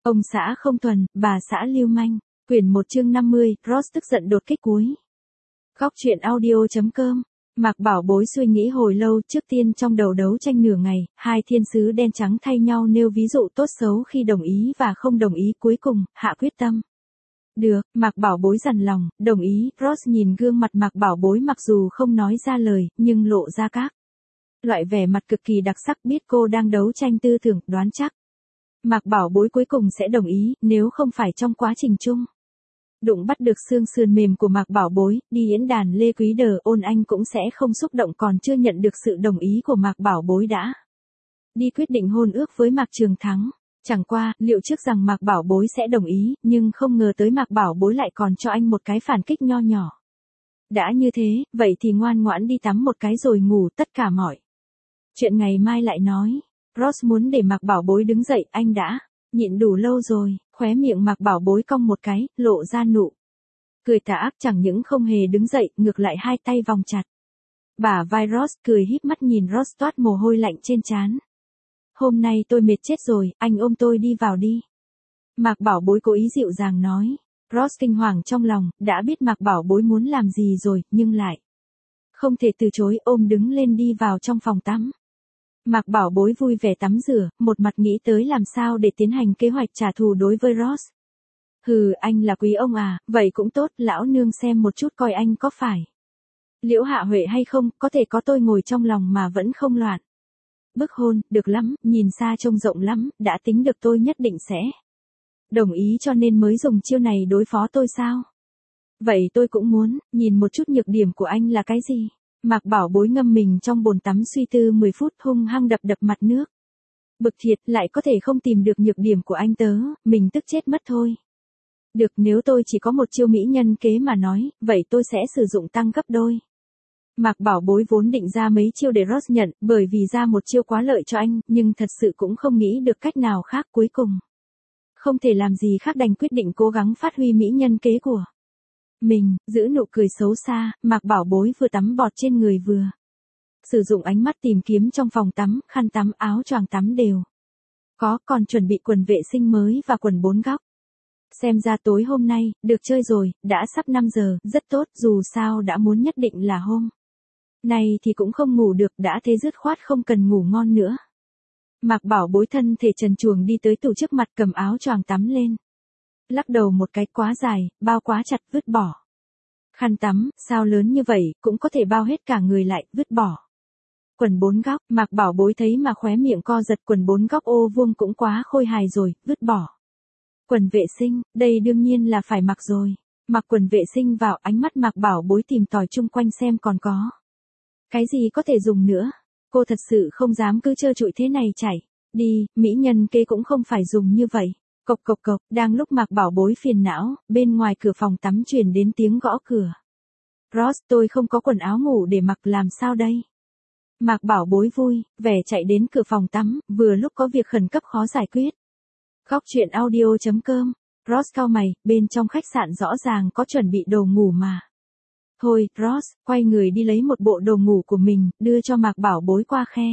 Ông xã không thuần, bà xã lưu manh. Quyển 1 chương 50, Ross tức giận đột kích cuối. Góc truyện audio.com. Mạc Bảo Bối suy nghĩ hồi lâu, trước tiên trong đầu đấu tranh nửa ngày, hai thiên sứ đen trắng thay nhau nêu ví dụ tốt xấu khi đồng ý và không đồng ý, cuối cùng hạ quyết tâm. Được, Mạc Bảo Bối dằn lòng, đồng ý. Ross nhìn gương mặt Mạc Bảo Bối mặc dù không nói ra lời, nhưng lộ ra các loại vẻ mặt cực kỳ đặc sắc, biết cô đang đấu tranh tư tưởng, đoán chắc Mạc Bảo Bối cuối cùng sẽ đồng ý, nếu không phải trong quá trình chung đụng bắt được xương sườn mềm của Mạc Bảo Bối, đi diễn đàn Lê Quý Đờ ôn anh cũng sẽ không xúc động, còn chưa nhận được sự đồng ý của Mạc Bảo Bối đã đi quyết định hôn ước với Mạc Trường Thắng. Chẳng qua, liệu trước rằng Mạc Bảo Bối sẽ đồng ý, nhưng không ngờ tới Mạc Bảo Bối lại còn cho anh một cái phản kích nho nhỏ. Đã như thế, vậy thì ngoan ngoãn đi tắm một cái rồi ngủ, tất cả mọi chuyện ngày mai lại nói. Ross muốn để Mạc Bảo Bối đứng dậy, anh đã nhịn đủ lâu rồi. Khóe miệng Mạc Bảo Bối cong một cái, lộ ra nụ cười tà ác, chẳng những không hề đứng dậy, ngược lại hai tay vòng chặt bả vai Ross, cười híp mắt nhìn Ross toát mồ hôi lạnh trên trán. Hôm nay tôi mệt chết rồi, anh ôm tôi đi vào đi. Mạc Bảo Bối cố ý dịu dàng nói. Ross kinh hoàng trong lòng, đã biết Mạc Bảo Bối muốn làm gì rồi, nhưng lại không thể từ chối, ôm đứng lên đi vào trong phòng tắm. Mạc Bảo Bối vui vẻ tắm rửa, một mặt nghĩ tới làm sao để tiến hành kế hoạch trả thù đối với Ross. Hừ, anh là quý ông à, vậy cũng tốt, lão nương xem một chút coi anh có phải Liễu Hạ Huệ hay không, có thể có tôi ngồi trong lòng mà vẫn không loạn. Bức hôn, được lắm, nhìn xa trông rộng lắm, đã tính được tôi nhất định sẽ đồng ý cho nên mới dùng chiêu này đối phó tôi sao? Vậy tôi cũng muốn, nhìn một chút nhược điểm của anh là cái gì? Mạc Bảo Bối ngâm mình trong bồn tắm suy tư 10 phút, hung hăng đập đập mặt nước. Bực thiệt, lại có thể không tìm được nhược điểm của anh tớ, mình tức chết mất thôi. Được, nếu tôi chỉ có một chiêu mỹ nhân kế mà nói, vậy tôi sẽ sử dụng tăng gấp đôi. Mạc Bảo Bối vốn định ra mấy chiêu để Ross nhận, bởi vì ra một chiêu quá lợi cho anh, nhưng thật sự cũng không nghĩ được cách nào khác, cuối cùng không thể làm gì khác đành quyết định cố gắng phát huy mỹ nhân kế của mình. Giữ nụ cười xấu xa, Mạc Bảo Bối vừa tắm bọt trên người vừa sử dụng ánh mắt tìm kiếm trong phòng tắm, khăn tắm, áo choàng tắm đều có, còn chuẩn bị quần vệ sinh mới và quần 4 góc. Xem ra tối hôm nay, được chơi rồi, đã sắp 5 giờ, rất tốt, dù sao đã muốn nhất định là hôm nay thì cũng không ngủ được, đã thế dứt khoát không cần ngủ ngon nữa. Mạc Bảo Bối thân thể trần truồng đi tới tủ trước mặt, cầm áo choàng tắm lên. Lắc đầu một cái, quá dài, bao quá chặt, vứt bỏ. Khăn tắm, sao lớn như vậy, cũng có thể bao hết cả người lại, vứt bỏ. Quần 4 góc, Mạc Bảo Bối thấy mà khóe miệng co giật, quần 4 góc ô vuông cũng quá khôi hài rồi, vứt bỏ. Quần vệ sinh, đây đương nhiên là phải mặc rồi. Mặc quần vệ sinh vào, ánh mắt Mạc Bảo Bối tìm tòi chung quanh xem còn có cái gì có thể dùng nữa. Cô thật sự không dám cứ trơ trụi thế này chảy đi, mỹ nhân kế cũng không phải dùng như vậy. Cộc cộc cộc, đang lúc Mạc Bảo Bối phiền não, bên ngoài cửa phòng tắm truyền đến tiếng gõ cửa. Ross, tôi không có quần áo ngủ để mặc, làm sao đây? Mạc Bảo Bối vui vẻ chạy đến cửa phòng tắm, vừa lúc có việc khẩn cấp khó giải quyết. Góc truyện audio.com. Ross cau mày, bên trong khách sạn rõ ràng có chuẩn bị đồ ngủ mà. Thôi, Ross, quay người đi lấy một bộ đồ ngủ của mình, đưa cho Mạc Bảo Bối qua khe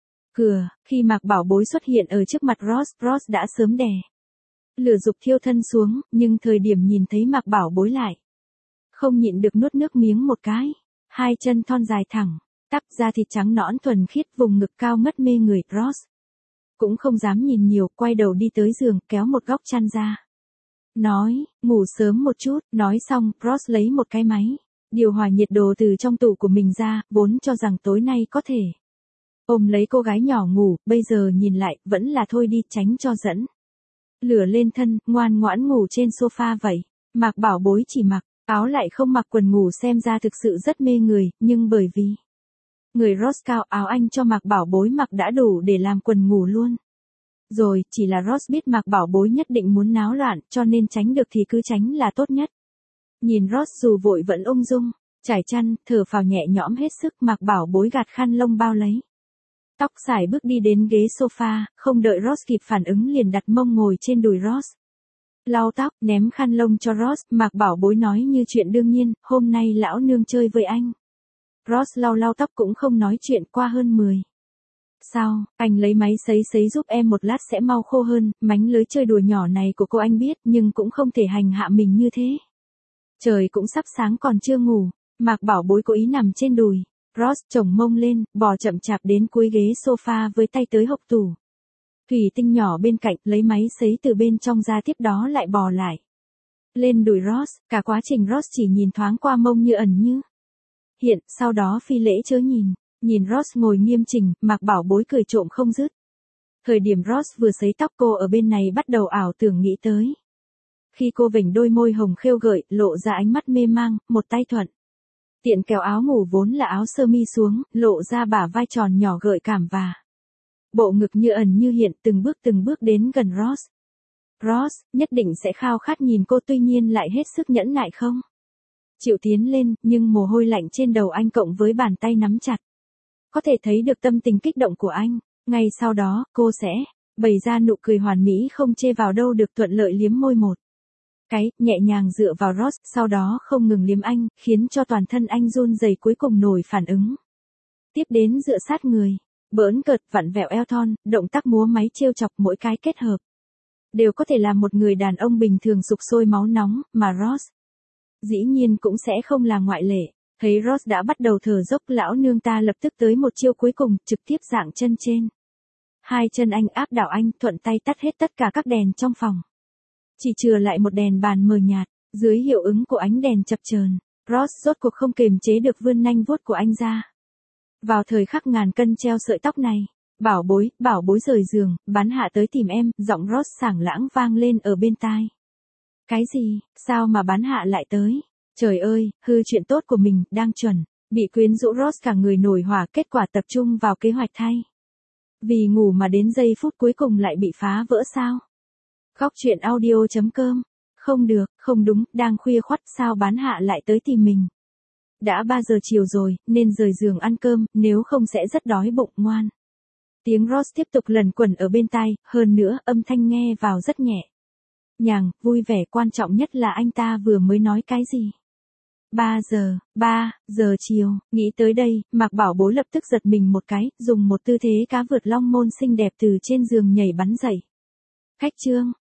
cửa. Khi Mạc Bảo Bối xuất hiện ở trước mặt Ross đã sớm đè lửa dục thiêu thân xuống, nhưng thời điểm nhìn thấy Mạc Bảo Bối lại không nhịn được nuốt nước miếng một cái. Hai chân thon dài thẳng tắp, da thịt trắng nõn thuần khiết, vùng ngực cao ngất mê người. Ross cũng không dám nhìn nhiều, quay đầu đi tới giường, kéo một góc chăn ra. Nói, ngủ sớm một chút. Nói xong, Ross lấy một cái máy điều hòa nhiệt độ từ trong tủ của mình ra, vốn cho rằng tối nay có thể ôm lấy cô gái nhỏ ngủ, bây giờ nhìn lại, vẫn là thôi đi, tránh cho dẫn lửa lên thân, ngoan ngoãn ngủ trên sofa vậy. Mạc Bảo Bối chỉ mặc áo lại không mặc quần ngủ, xem ra thực sự rất mê người, nhưng bởi vì người Ross cao, áo anh cho Mạc Bảo Bối mặc đã đủ để làm quần ngủ luôn rồi, chỉ là Ross biết Mạc Bảo Bối nhất định muốn náo loạn, cho nên tránh được thì cứ tránh là tốt nhất. Nhìn Ross dù vội vẫn ung dung trải chăn, thở phào nhẹ nhõm hết sức, Mạc Bảo Bối gạt khăn lông bao lấy tóc, xài bước đi đến ghế sofa, không đợi Ross kịp phản ứng liền đặt mông ngồi trên đùi Ross. Lau tóc, ném khăn lông cho Ross, Mạc Bảo Bối nói như chuyện đương nhiên, hôm nay lão nương chơi với anh. Ross lau tóc cũng không nói chuyện, qua hơn 10 Sao, anh lấy máy sấy giúp em một lát sẽ mau khô hơn, mánh lới chơi đùa nhỏ này của cô anh biết, nhưng cũng không thể hành hạ mình như thế. Trời cũng sắp sáng còn chưa ngủ, Mạc Bảo Bối cố ý nằm trên đùi. Ross chồng mông lên, bò chậm chạp đến cuối ghế sofa với tay tới hộc tủ. Thủy Tinh nhỏ bên cạnh lấy máy sấy từ bên trong ra, tiếp đó lại bò lại lên đùi Ross, cả quá trình Ross chỉ nhìn thoáng qua mông như ẩn như hiện, sau đó phi lễ chớ nhìn. Nhìn Ross ngồi nghiêm chỉnh, Mạc Bảo Bối cười trộm không dứt. Thời điểm Ross vừa sấy tóc, cô ở bên này bắt đầu ảo tưởng nghĩ tới. Khi cô vểnh đôi môi hồng khêu gợi, lộ ra ánh mắt mê mang, một tay thuận tiện kéo áo ngủ vốn là áo sơ mi xuống, lộ ra bả vai tròn nhỏ gợi cảm và bộ ngực như ẩn như hiện, từng bước đến gần Ross. Ross nhất định sẽ khao khát nhìn cô, tuy nhiên lại hết sức nhẫn nại không chịu tiến lên, nhưng mồ hôi lạnh trên đầu anh cộng với bàn tay nắm chặt, có thể thấy được tâm tình kích động của anh. Ngay sau đó, cô sẽ bày ra nụ cười hoàn mỹ không chê vào đâu được, thuận lợi liếm môi một cái, nhẹ nhàng dựa vào Ross, sau đó không ngừng liếm anh, khiến cho toàn thân anh run rẩy, cuối cùng nổi phản ứng. Tiếp đến dựa sát người, bỡn cợt vặn vẹo eo thon, động tác múa máy trêu chọc mỗi cái kết hợp đều có thể làm một người đàn ông bình thường sục sôi máu nóng, mà Ross dĩ nhiên cũng sẽ không là ngoại lệ. Thấy Ross đã bắt đầu thở dốc, lão nương ta lập tức tới một chiêu cuối cùng, trực tiếp dạng chân trên hai chân anh, áp đảo anh, thuận tay tắt hết tất cả các đèn trong phòng, chỉ chừa lại một đèn bàn mờ nhạt. Dưới hiệu ứng của ánh đèn chập chờn, Ross rốt cuộc không kềm chế được vươn nanh vuốt của anh ra. Vào thời khắc ngàn cân treo sợi tóc này, Bảo Bối rời giường, Bán Hạ tới tìm em, giọng Ross sảng lãng vang lên ở bên tai. Cái gì, sao mà Bán Hạ lại tới? Trời ơi, hư chuyện tốt của mình, đang chuẩn bị quyến rũ Ross cả người nổi hỏa, kết quả tập trung vào kế hoạch thay. Vì ngủ mà đến giây phút cuối cùng lại bị phá vỡ sao? Khóc chuyện audio.com. Không được, không đúng, đang khuya khoắt sao Bán Hạ lại tới tìm mình? Đã 3 giờ chiều rồi, nên rời giường ăn cơm, nếu không sẽ rất đói bụng, ngoan. Tiếng Ross tiếp tục lẩn quẩn ở bên tai, hơn nữa âm thanh nghe vào rất nhẹ nhàng, vui vẻ, quan trọng nhất là anh ta vừa mới nói cái gì? 3 giờ chiều, nghĩ tới đây, Mạc Bảo Bối lập tức giật mình một cái, dùng một tư thế cá vượt long môn xinh đẹp từ trên giường nhảy bắn dậy. Khách trương,